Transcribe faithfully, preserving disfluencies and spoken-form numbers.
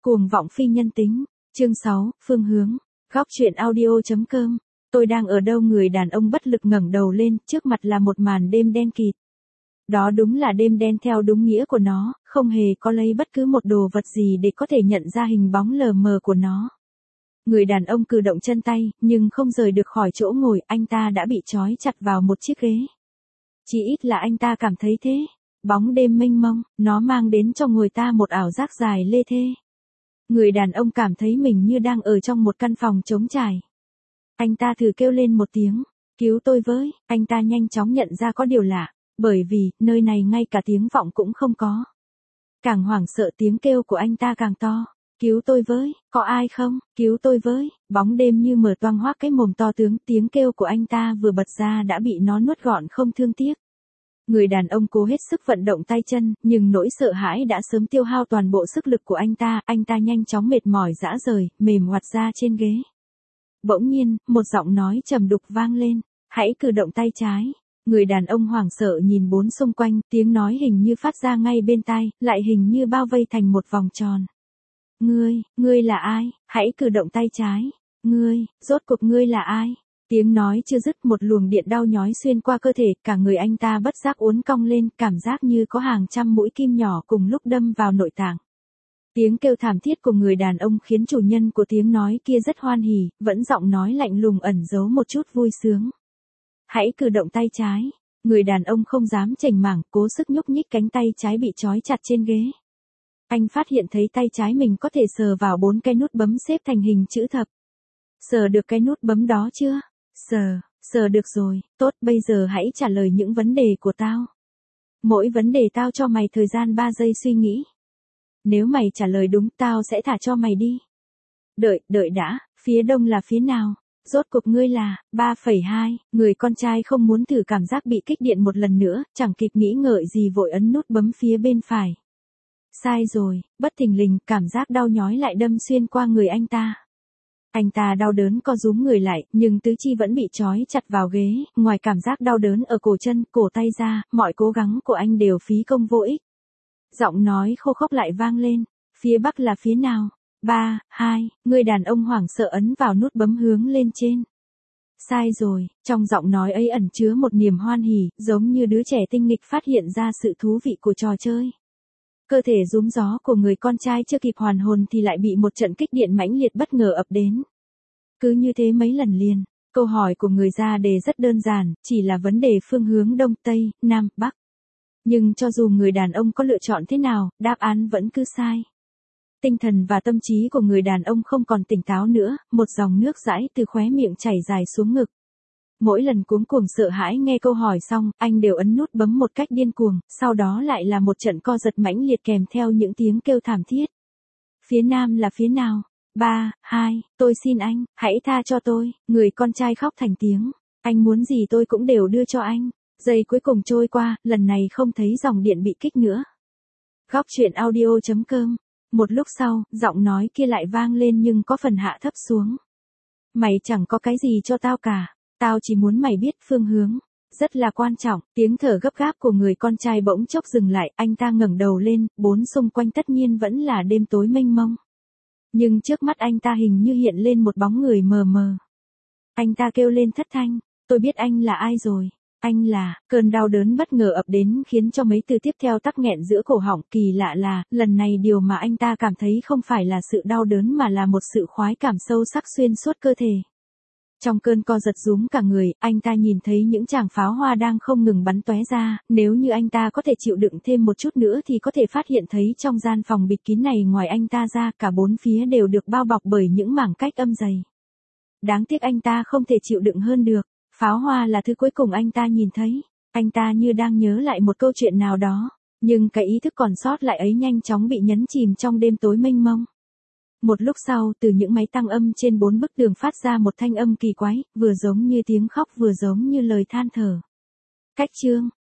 Cuồng vọng phi nhân tính. Chương sáu, phương hướng. Góc truyện audio.com. Tôi đang ở đâu? Người đàn ông bất lực ngẩng đầu lên, trước mặt là một màn đêm đen kịt. Đó đúng là đêm đen theo đúng nghĩa của nó, không hề có lấy bất cứ một đồ vật gì để có thể nhận ra hình bóng lờ mờ của nó. Người đàn ông cử động chân tay, nhưng không rời được khỏi chỗ ngồi, anh ta đã bị trói chặt vào một chiếc ghế. Chỉ ít là anh ta cảm thấy thế. Bóng đêm mênh mông, nó mang đến cho người ta một ảo giác dài lê thê. Người đàn ông cảm thấy mình như đang ở trong một căn phòng trống trải. Anh ta thử kêu lên một tiếng, cứu tôi với, anh ta nhanh chóng nhận ra có điều lạ, bởi vì, nơi này ngay cả tiếng vọng cũng không có. Càng hoảng sợ tiếng kêu của anh ta càng to, cứu tôi với, có ai không, cứu tôi với, bóng đêm như mở toang hoác cái mồm to tướng, tiếng kêu của anh ta vừa bật ra đã bị nó nuốt gọn không thương tiếc. Người đàn ông cố hết sức vận động tay chân, nhưng nỗi sợ hãi đã sớm tiêu hao toàn bộ sức lực của anh ta, anh ta nhanh chóng mệt mỏi rã rời, mềm oặt ra trên ghế. Bỗng nhiên, một giọng nói trầm đục vang lên, hãy cử động tay trái. Người đàn ông hoảng sợ nhìn bốn xung quanh, tiếng nói hình như phát ra ngay bên tai, lại hình như bao vây thành một vòng tròn. Ngươi, ngươi là ai? Hãy cử động tay trái. Ngươi, rốt cuộc ngươi là ai? Tiếng nói chưa dứt, một luồng điện đau nhói xuyên qua cơ thể, cả người anh ta bất giác uốn cong lên, cảm giác như có hàng trăm mũi kim nhỏ cùng lúc đâm vào nội tạng. Tiếng kêu thảm thiết của người đàn ông khiến chủ nhân của tiếng nói kia rất hoan hỉ, vẫn giọng nói lạnh lùng ẩn giấu một chút vui sướng. Hãy cử động tay trái. Người đàn ông không dám chểnh mảng, cố sức nhúc nhích cánh tay trái bị trói chặt trên ghế. Anh phát hiện thấy tay trái mình có thể sờ vào bốn cái nút bấm xếp thành hình chữ thập. Sờ được cái nút bấm đó chưa? Sờ, sờ được rồi, tốt, bây giờ hãy trả lời những vấn đề của tao. Mỗi vấn đề tao cho mày thời gian ba giây suy nghĩ. Nếu mày trả lời đúng, tao sẽ thả cho mày đi. Đợi, đợi đã, phía đông là phía nào? Rốt cuộc ngươi là, ba phẩy hai, người con trai không muốn thử cảm giác bị kích điện một lần nữa, chẳng kịp nghĩ ngợi gì vội ấn nút bấm phía bên phải. Sai rồi, bất thình lình, cảm giác đau nhói lại đâm xuyên qua người anh ta. Anh ta đau đớn co rúm người lại, nhưng tứ chi vẫn bị trói chặt vào ghế, ngoài cảm giác đau đớn ở cổ chân, cổ tay ra, mọi cố gắng của anh đều phí công vô ích. Giọng nói khô khốc lại vang lên, phía bắc là phía nào? ba, hai, người đàn ông hoảng sợ ấn vào nút bấm hướng lên trên. Sai rồi, trong giọng nói ấy ẩn chứa một niềm hoan hỉ, giống như đứa trẻ tinh nghịch phát hiện ra sự thú vị của trò chơi. Cơ thể rúm gió của người con trai chưa kịp hoàn hồn thì lại bị một trận kích điện mãnh liệt bất ngờ ập đến. Cứ như thế mấy lần liền, câu hỏi của người ra đề rất đơn giản, chỉ là vấn đề phương hướng đông, tây, nam, bắc. Nhưng cho dù người đàn ông có lựa chọn thế nào, đáp án vẫn cứ sai. Tinh thần và tâm trí của người đàn ông không còn tỉnh táo nữa, một dòng nước dãi từ khóe miệng chảy dài xuống ngực. Mỗi lần cuống cuồng sợ hãi nghe câu hỏi xong, anh đều ấn nút bấm một cách điên cuồng, sau đó lại là một trận co giật mãnh liệt kèm theo những tiếng kêu thảm thiết. Phía nam là phía nào? ba, hai, tôi xin anh, hãy tha cho tôi, người con trai khóc thành tiếng. Anh muốn gì tôi cũng đều đưa cho anh. Giây cuối cùng trôi qua, lần này không thấy dòng điện bị kích nữa. Góc truyện audio.com. Một lúc sau, giọng nói kia lại vang lên nhưng có phần hạ thấp xuống. Mày chẳng có cái gì cho tao cả. Tao chỉ muốn mày biết phương hướng. Rất là quan trọng, tiếng thở gấp gáp của người con trai bỗng chốc dừng lại, anh ta ngẩng đầu lên, bốn xung quanh tất nhiên vẫn là đêm tối mênh mông. Nhưng trước mắt anh ta hình như hiện lên một bóng người mờ mờ. Anh ta kêu lên thất thanh, tôi biết anh là ai rồi. Anh là, cơn đau đớn bất ngờ ập đến khiến cho mấy từ tiếp theo tắc nghẹn giữa cổ họng, kỳ lạ là, lần này điều mà anh ta cảm thấy không phải là sự đau đớn mà là một sự khoái cảm sâu sắc xuyên suốt cơ thể. Trong cơn co giật rúm cả người, anh ta nhìn thấy những tràng pháo hoa đang không ngừng bắn tóe ra, nếu như anh ta có thể chịu đựng thêm một chút nữa thì có thể phát hiện thấy trong gian phòng bịt kín này ngoài anh ta ra, cả bốn phía đều được bao bọc bởi những mảng cách âm dày. Đáng tiếc anh ta không thể chịu đựng hơn được. Pháo hoa là thứ cuối cùng anh ta nhìn thấy. Anh ta như đang nhớ lại một câu chuyện nào đó, nhưng cái ý thức còn sót lại ấy nhanh chóng bị nhấn chìm trong đêm tối mênh mông. Một lúc sau, từ những máy tăng âm trên bốn bức tường phát ra một thanh âm kỳ quái, vừa giống như tiếng khóc vừa giống như lời than thở. Cách chương,